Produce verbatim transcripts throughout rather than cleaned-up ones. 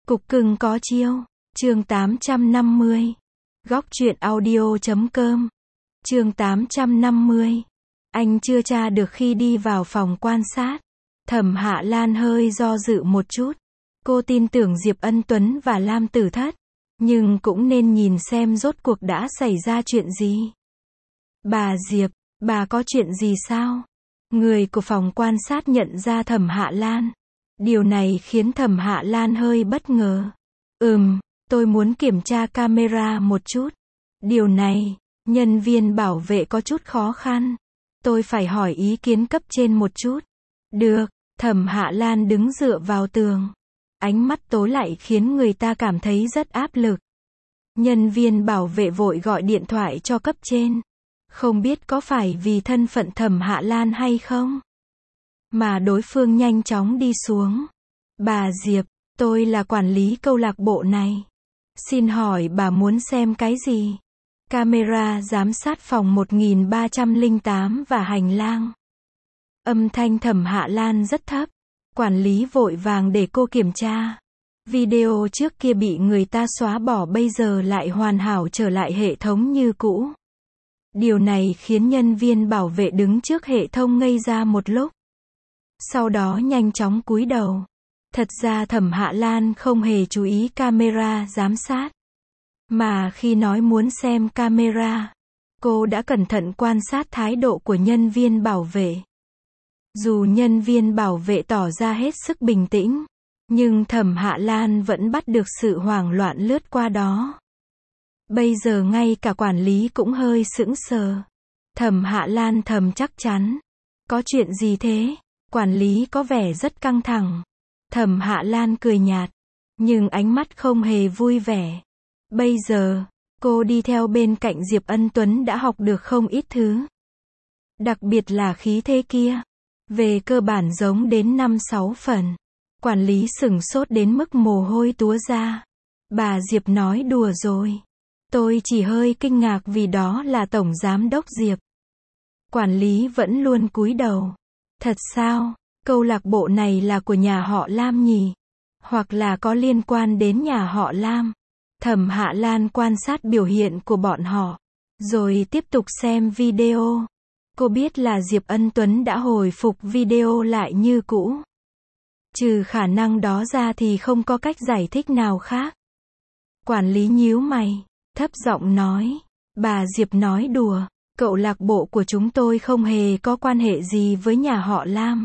Cục cưng có chiêu. Chương tám trăm năm mươi. Góc truyện audio chấm com. Chương tám trăm năm mươi. Anh chưa tra được khi đi vào phòng quan sát. Thẩm Hạ Lan hơi do dự một chút. Cô tin tưởng Diệp Ân Tuấn và Lam Tử Thất, nhưng cũng nên nhìn xem rốt cuộc đã xảy ra chuyện gì. Bà Diệp, bà có chuyện gì sao? Người của phòng quan sát nhận ra Thẩm Hạ Lan. Điều này khiến Thẩm Hạ Lan hơi bất ngờ. Ừm, tôi muốn kiểm tra camera một chút. Điều này, nhân viên bảo vệ có chút khó khăn. Tôi phải hỏi ý kiến cấp trên một chút. Được, Thẩm Hạ Lan đứng dựa vào tường. Ánh mắt tối lại khiến người ta cảm thấy rất áp lực. Nhân viên bảo vệ vội gọi điện thoại cho cấp trên. Không biết có phải vì thân phận Thẩm Hạ Lan hay không, mà đối phương nhanh chóng đi xuống. Bà Diệp, tôi là quản lý câu lạc bộ này. Xin hỏi bà muốn xem cái gì? Camera giám sát phòng một nghìn ba trăm lẻ tám và hành lang. Âm thanh Thẩm Hạ Lan rất thấp. Quản lý vội vàng để cô kiểm tra. Video trước kia bị người ta xóa bỏ bây giờ lại hoàn hảo trở lại hệ thống như cũ. Điều này khiến nhân viên bảo vệ đứng trước hệ thống ngây ra một lúc. Sau đó nhanh chóng cúi đầu. Thật ra Thẩm Hạ Lan không hề chú ý camera giám sát. Mà khi nói muốn xem camera, cô đã cẩn thận quan sát thái độ của nhân viên bảo vệ. Dù nhân viên bảo vệ tỏ ra hết sức bình tĩnh, nhưng Thẩm Hạ Lan vẫn bắt được sự hoảng loạn lướt qua đó. Bây giờ ngay cả quản lý cũng hơi sững sờ. Thẩm Hạ Lan thầm chắc chắn. Có chuyện gì thế? Quản lý có vẻ rất căng thẳng. Thẩm Hạ Lan cười nhạt, nhưng ánh mắt không hề vui vẻ. Bây giờ, cô đi theo bên cạnh Diệp Ân Tuấn đã học được không ít thứ. Đặc biệt là khí thế kia. Về cơ bản giống đến năm sáu phần. Quản lý sửng sốt đến mức mồ hôi túa ra. Bà Diệp nói đùa rồi. Tôi chỉ hơi kinh ngạc vì đó là Tổng Giám đốc Diệp. Quản lý vẫn luôn cúi đầu. Thật sao? Câu lạc bộ này là của nhà họ Lam nhỉ? Hoặc là có liên quan đến nhà họ Lam? Thẩm Hạ Lan quan sát biểu hiện của bọn họ, rồi tiếp tục xem video. Cô biết là Diệp Ân Tuấn đã hồi phục video lại như cũ. Trừ khả năng đó ra thì không có cách giải thích nào khác. Quản lý nhíu mày, thấp giọng nói. Bà Diệp nói đùa, cậu lạc bộ của chúng tôi không hề có quan hệ gì với nhà họ Lam.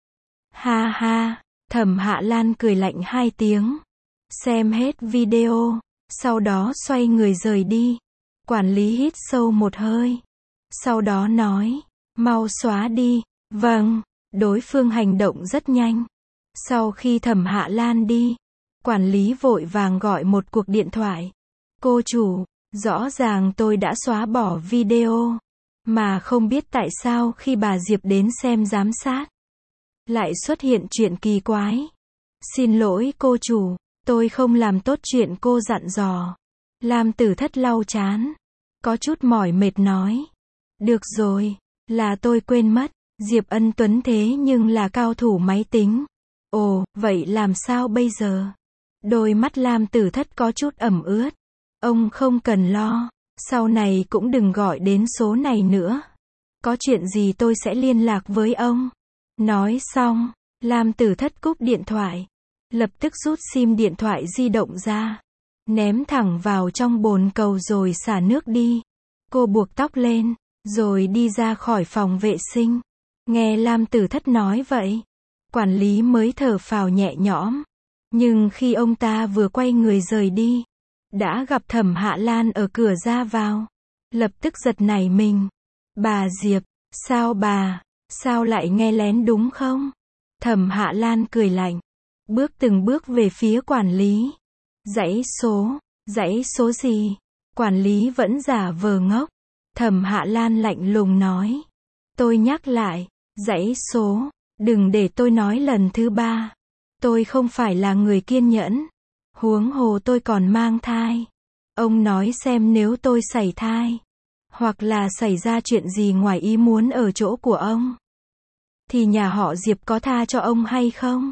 Ha ha, Thẩm Hạ Lan cười lạnh hai tiếng. Xem hết video, sau đó xoay người rời đi. Quản lý hít sâu một hơi. Sau đó nói, mau xóa đi. Vâng, đối phương hành động rất nhanh. Sau khi Thẩm Hạ Lan đi, quản lý vội vàng gọi một cuộc điện thoại. Cô chủ, rõ ràng tôi đã xóa bỏ video, mà không biết tại sao khi bà Diệp đến xem giám sát, lại xuất hiện chuyện kỳ quái. Xin lỗi cô chủ, tôi không làm tốt chuyện cô dặn dò. Lam Tử Thất lau chán, có chút mỏi mệt nói. Được rồi, là tôi quên mất, Diệp Ân Tuấn thế nhưng là cao thủ máy tính. Ồ, vậy làm sao bây giờ? Đôi mắt Lam Tử Thất có chút ẩm ướt. Ông không cần lo, sau này cũng đừng gọi đến số này nữa. Có chuyện gì tôi sẽ liên lạc với ông. Nói xong, Lam Tử Thất cúp điện thoại. Lập tức rút sim điện thoại di động ra. Ném thẳng vào trong bồn cầu rồi xả nước đi. Cô buộc tóc lên, rồi đi ra khỏi phòng vệ sinh. Nghe Lam Tử Thất nói vậy, quản lý mới thở phào nhẹ nhõm. Nhưng khi ông ta vừa quay người rời đi, đã gặp Thẩm Hạ Lan ở cửa ra vào. Lập tức giật nảy mình. Bà Diệp, sao bà, sao lại nghe lén đúng không? Thẩm Hạ Lan cười lạnh, bước từng bước về phía quản lý. Dãy số, dãy số gì? Quản lý vẫn giả vờ ngốc. Thẩm Hạ Lan lạnh lùng nói. Tôi nhắc lại, dãy số, đừng để tôi nói lần thứ ba. Tôi không phải là người kiên nhẫn. Huống hồ tôi còn mang thai. Ông nói xem nếu tôi sảy thai, hoặc là xảy ra chuyện gì ngoài ý muốn ở chỗ của ông, thì nhà họ Diệp có tha cho ông hay không?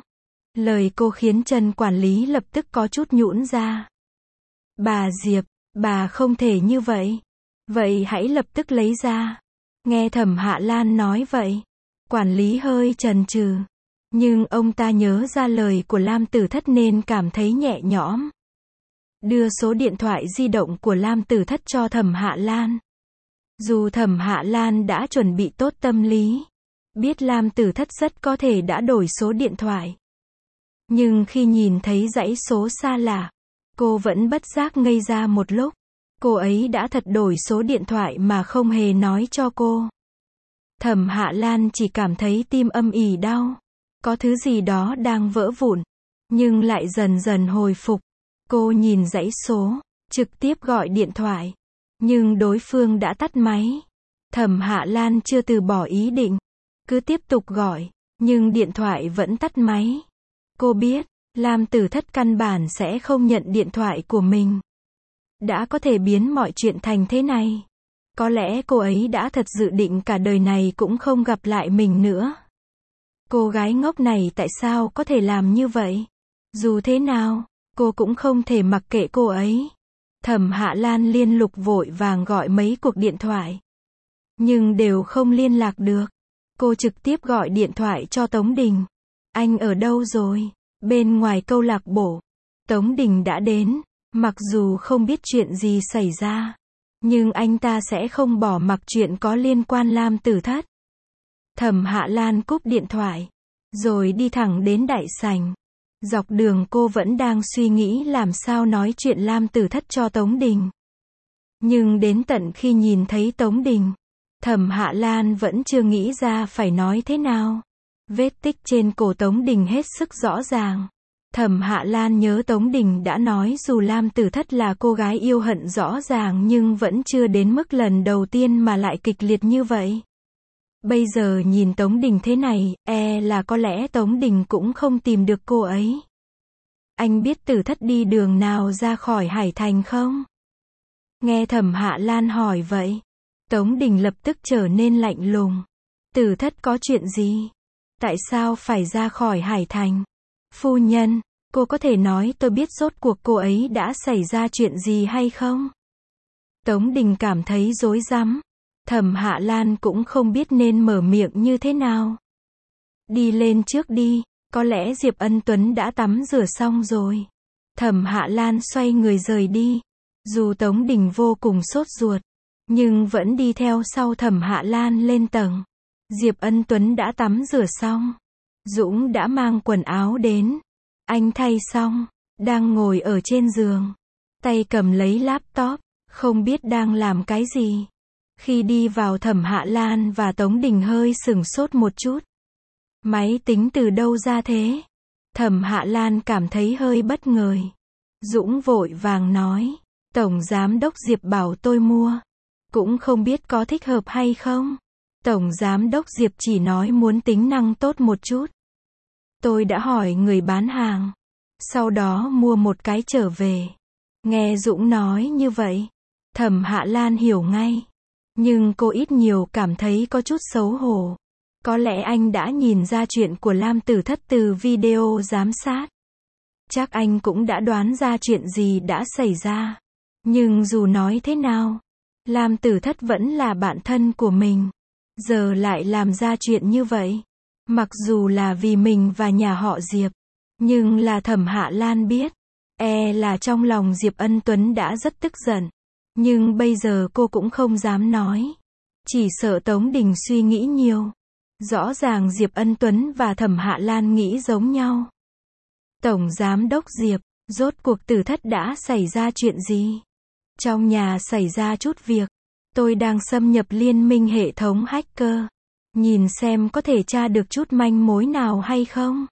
Lời cô khiến Trần quản lý lập tức có chút nhũn ra. Bà Diệp, bà không thể như vậy. Vậy hãy lập tức lấy ra. Nghe Thẩm Hạ Lan nói vậy, quản lý hơi chần chừ. Nhưng ông ta nhớ ra lời của Lam Tử Thất nên cảm thấy nhẹ nhõm. Đưa số điện thoại di động của Lam Tử Thất cho Thẩm Hạ Lan. Dù Thẩm Hạ Lan đã chuẩn bị tốt tâm lý, biết Lam Tử Thất rất có thể đã đổi số điện thoại. Nhưng khi nhìn thấy dãy số xa lạ, cô vẫn bất giác ngây ra một lúc. Cô ấy đã thật đổi số điện thoại mà không hề nói cho cô. Thẩm Hạ Lan chỉ cảm thấy tim âm ỉ đau. Có thứ gì đó đang vỡ vụn, nhưng lại dần dần hồi phục. Cô nhìn dãy số, trực tiếp gọi điện thoại. Nhưng đối phương đã tắt máy. Thẩm Hạ Lan chưa từ bỏ ý định. Cứ tiếp tục gọi, nhưng điện thoại vẫn tắt máy. Cô biết, Lam Tử Thất căn bản sẽ không nhận điện thoại của mình. Đã có thể biến mọi chuyện thành thế này. Có lẽ cô ấy đã thật dự định cả đời này cũng không gặp lại mình nữa. Cô gái ngốc này tại sao có thể làm như vậy? Dù thế nào, cô cũng không thể mặc kệ cô ấy. Thẩm Hạ Lan liên lục vội vàng gọi mấy cuộc điện thoại. Nhưng đều không liên lạc được. Cô trực tiếp gọi điện thoại cho Tống Đình. Anh ở đâu rồi? Bên ngoài câu lạc bộ. Tống Đình đã đến. Mặc dù không biết chuyện gì xảy ra, nhưng anh ta sẽ không bỏ mặc chuyện có liên quan Lam Tử Thất. Thẩm Hạ Lan cúp điện thoại, rồi đi thẳng đến đại sảnh. Dọc đường cô vẫn đang suy nghĩ làm sao nói chuyện Lam Tử Thất cho Tống Đình. Nhưng đến tận khi nhìn thấy Tống Đình, Thẩm Hạ Lan vẫn chưa nghĩ ra phải nói thế nào. Vết tích trên cổ Tống Đình hết sức rõ ràng. Thẩm Hạ Lan nhớ Tống Đình đã nói dù Lam Tử Thất là cô gái yêu hận rõ ràng nhưng vẫn chưa đến mức lần đầu tiên mà lại kịch liệt như vậy. Bây giờ nhìn Tống Đình thế này, e là có lẽ Tống Đình cũng không tìm được cô ấy. Anh biết Tử Thất đi đường nào ra khỏi Hải Thành không? Nghe Thẩm Hạ Lan hỏi vậy, Tống Đình lập tức trở nên lạnh lùng. Tử Thất có chuyện gì? Tại sao phải ra khỏi Hải Thành? Phu nhân, cô có thể nói tôi biết rốt cuộc cô ấy đã xảy ra chuyện gì hay không? Tống Đình cảm thấy rối rắm. Thẩm Hạ Lan cũng không biết nên mở miệng như thế nào. Đi lên trước đi, có lẽ Diệp Ân Tuấn đã tắm rửa xong rồi. Thẩm Hạ Lan xoay người rời đi. Dù Tống Đình vô cùng sốt ruột, nhưng vẫn đi theo sau Thẩm Hạ Lan lên tầng. Diệp Ân Tuấn đã tắm rửa xong. Dũng đã mang quần áo đến. Anh thay xong, đang ngồi ở trên giường. Tay cầm lấy laptop, không biết đang làm cái gì. Khi đi vào Thẩm Hạ Lan và Tống Đình hơi sửng sốt một chút. Máy tính từ đâu ra thế? Thẩm Hạ Lan cảm thấy hơi bất ngờ. Dũng vội vàng nói, Tổng Giám đốc Diệp bảo tôi mua. Cũng không biết có thích hợp hay không. Tổng Giám đốc Diệp chỉ nói muốn tính năng tốt một chút. Tôi đã hỏi người bán hàng. Sau đó mua một cái trở về. Nghe Dũng nói như vậy, Thẩm Hạ Lan hiểu ngay. Nhưng cô ít nhiều cảm thấy có chút xấu hổ. Có lẽ anh đã nhìn ra chuyện của Lam Tử Thất từ video giám sát. Chắc anh cũng đã đoán ra chuyện gì đã xảy ra. Nhưng dù nói thế nào, Lam Tử Thất vẫn là bạn thân của mình. Giờ lại làm ra chuyện như vậy. Mặc dù là vì mình và nhà họ Diệp, nhưng là Thẩm Hạ Lan biết, e là trong lòng Diệp Ân Tuấn đã rất tức giận. Nhưng bây giờ cô cũng không dám nói. Chỉ sợ Tống Đình suy nghĩ nhiều. Rõ ràng Diệp Ân Tuấn và Thẩm Hạ Lan nghĩ giống nhau. Tổng Giám đốc Diệp, rốt cuộc Tử Thất đã xảy ra chuyện gì? Trong nhà xảy ra chút việc. Tôi đang xâm nhập liên minh hệ thống hacker. Nhìn xem có thể tra được chút manh mối nào hay không.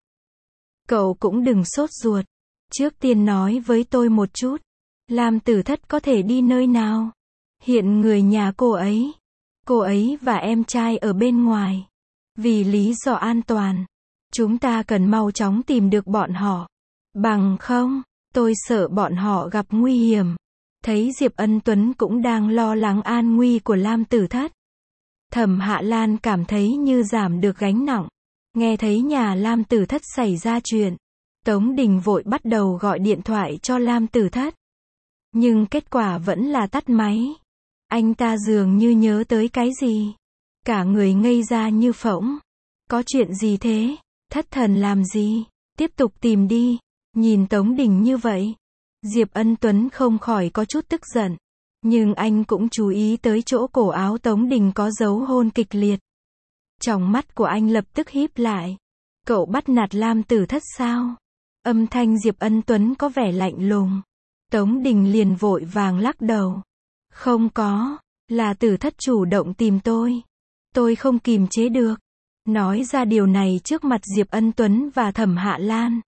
Cậu cũng đừng sốt ruột. Trước tiên nói với tôi một chút. Lam Tử Thất có thể đi nơi nào? Hiện người nhà cô ấy. Cô ấy và em trai ở bên ngoài. Vì lý do an toàn, chúng ta cần mau chóng tìm được bọn họ. Bằng không, tôi sợ bọn họ gặp nguy hiểm. Thấy Diệp Ân Tuấn cũng đang lo lắng an nguy của Lam Tử Thất. Thẩm Hạ Lan cảm thấy như giảm được gánh nặng. Nghe thấy nhà Lam Tử Thất xảy ra chuyện, Tống Đình vội bắt đầu gọi điện thoại cho Lam Tử Thất. Nhưng kết quả vẫn là tắt máy. Anh ta dường như nhớ tới cái gì. Cả người ngây ra như phỗng. Có chuyện gì thế? Thất thần làm gì? Tiếp tục tìm đi. Nhìn Tống Đình như vậy, Diệp Ân Tuấn không khỏi có chút tức giận. Nhưng anh cũng chú ý tới chỗ cổ áo Tống Đình có dấu hôn kịch liệt. Tròng mắt của anh lập tức híp lại. Cậu bắt nạt Lam Tử Thất sao? Âm thanh Diệp Ân Tuấn có vẻ lạnh lùng. Tống Đình liền vội vàng lắc đầu. Không có, là Tử Thất chủ động tìm tôi. Tôi không kìm chế được. Nói ra điều này trước mặt Diệp Ân Tuấn và Thẩm Hạ Lan.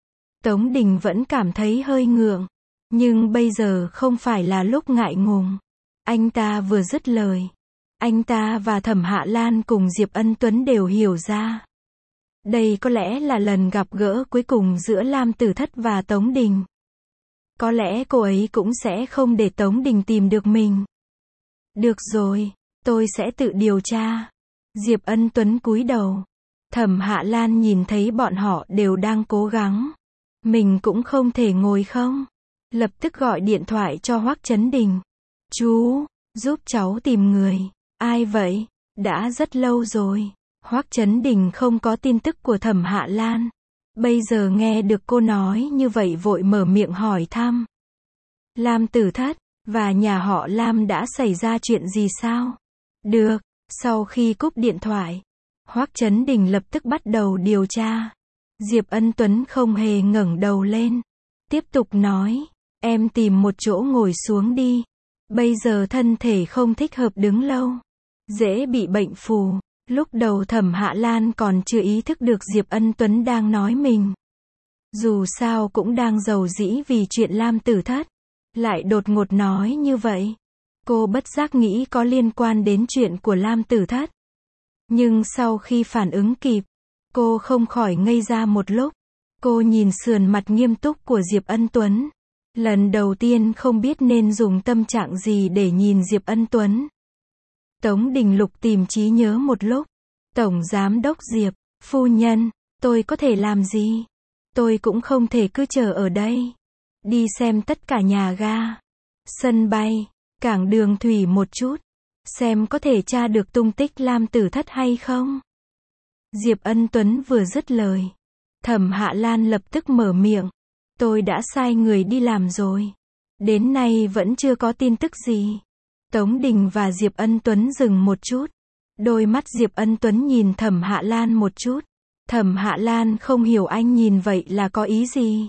Tống Đình vẫn cảm thấy hơi ngượng. Nhưng bây giờ không phải là lúc ngại ngùng. Anh ta vừa dứt lời. Anh ta và Thẩm Hạ Lan cùng Diệp Ân Tuấn đều hiểu ra. Đây có lẽ là lần gặp gỡ cuối cùng giữa Lam Tử Thất và Tống Đình. Có lẽ cô ấy cũng sẽ không để Tống Đình tìm được mình. Được rồi, tôi sẽ tự điều tra. Diệp Ân Tuấn cúi đầu. Thẩm Hạ Lan nhìn thấy bọn họ đều đang cố gắng. Mình cũng không thể ngồi không. Lập tức gọi điện thoại cho Hoắc Chấn Đình. Chú, giúp cháu tìm người. Ai vậy? Đã rất lâu rồi. Hoắc Chấn Đình không có tin tức của Thẩm Hạ Lan. Bây giờ nghe được cô nói như vậy vội mở miệng hỏi thăm. Lam Tử Thất và nhà họ Lam đã xảy ra chuyện gì sao? Được, sau khi cúp điện thoại, Hoắc Chấn Đình lập tức bắt đầu điều tra. Diệp Ân Tuấn không hề ngẩng đầu lên. Tiếp tục nói, em tìm một chỗ ngồi xuống đi. Bây giờ thân thể không thích hợp đứng lâu. Dễ bị bệnh phù. Lúc đầu Thẩm Hạ Lan còn chưa ý thức được Diệp Ân Tuấn đang nói mình. Dù sao cũng đang giàu dĩ vì chuyện Lam Tử Thất. Lại đột ngột nói như vậy. Cô bất giác nghĩ có liên quan đến chuyện của Lam Tử Thất. Nhưng sau khi phản ứng kịp, cô không khỏi ngây ra một lúc. Cô nhìn sườn mặt nghiêm túc của Diệp Ân Tuấn. Lần đầu tiên không biết nên dùng tâm trạng gì để nhìn Diệp Ân Tuấn. Tống Đình Lục tìm trí nhớ một lúc. Tổng Giám đốc Diệp, phu nhân, tôi có thể làm gì? Tôi cũng không thể cứ chờ ở đây. Đi xem tất cả nhà ga, sân bay, cảng đường thủy một chút. Xem có thể tra được tung tích Lam Tử Thất hay không? Diệp Ân Tuấn vừa dứt lời. Thẩm Hạ Lan lập tức mở miệng. Tôi đã sai người đi làm rồi. Đến nay vẫn chưa có tin tức gì. Tống Đình và Diệp Ân Tuấn dừng một chút. Đôi mắt Diệp Ân Tuấn nhìn Thẩm Hạ Lan một chút. Thẩm Hạ Lan không hiểu anh nhìn vậy là có ý gì.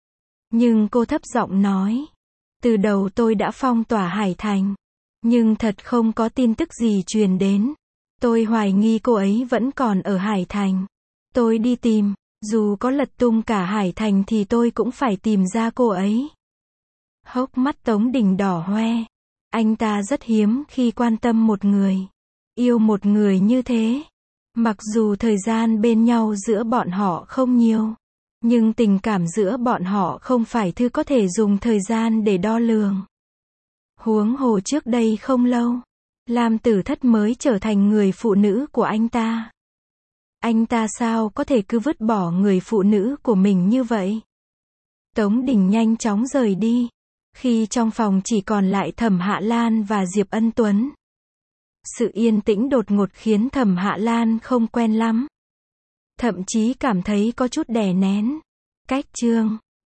Nhưng cô thấp giọng nói. Từ đầu tôi đã phong tỏa Hải Thành. Nhưng thật không có tin tức gì truyền đến. Tôi hoài nghi cô ấy vẫn còn ở Hải Thành. Tôi đi tìm. Dù có lật tung cả Hải Thành thì tôi cũng phải tìm ra cô ấy. Hốc mắt Tống Đình đỏ hoe. Anh ta rất hiếm khi quan tâm một người. Yêu một người như thế. Mặc dù thời gian bên nhau giữa bọn họ không nhiều. Nhưng tình cảm giữa bọn họ không phải thứ có thể dùng thời gian để đo lường. Huống hồ trước đây không lâu. Lam Tử Thất mới trở thành người phụ nữ của anh ta. Anh ta sao có thể cứ vứt bỏ người phụ nữ của mình như vậy? Tống Đình nhanh chóng rời đi. Khi trong phòng chỉ còn lại Thẩm Hạ Lan và Diệp Ân Tuấn. Sự yên tĩnh đột ngột khiến Thẩm Hạ Lan không quen lắm. Thậm chí cảm thấy có chút đè nén. Cách chương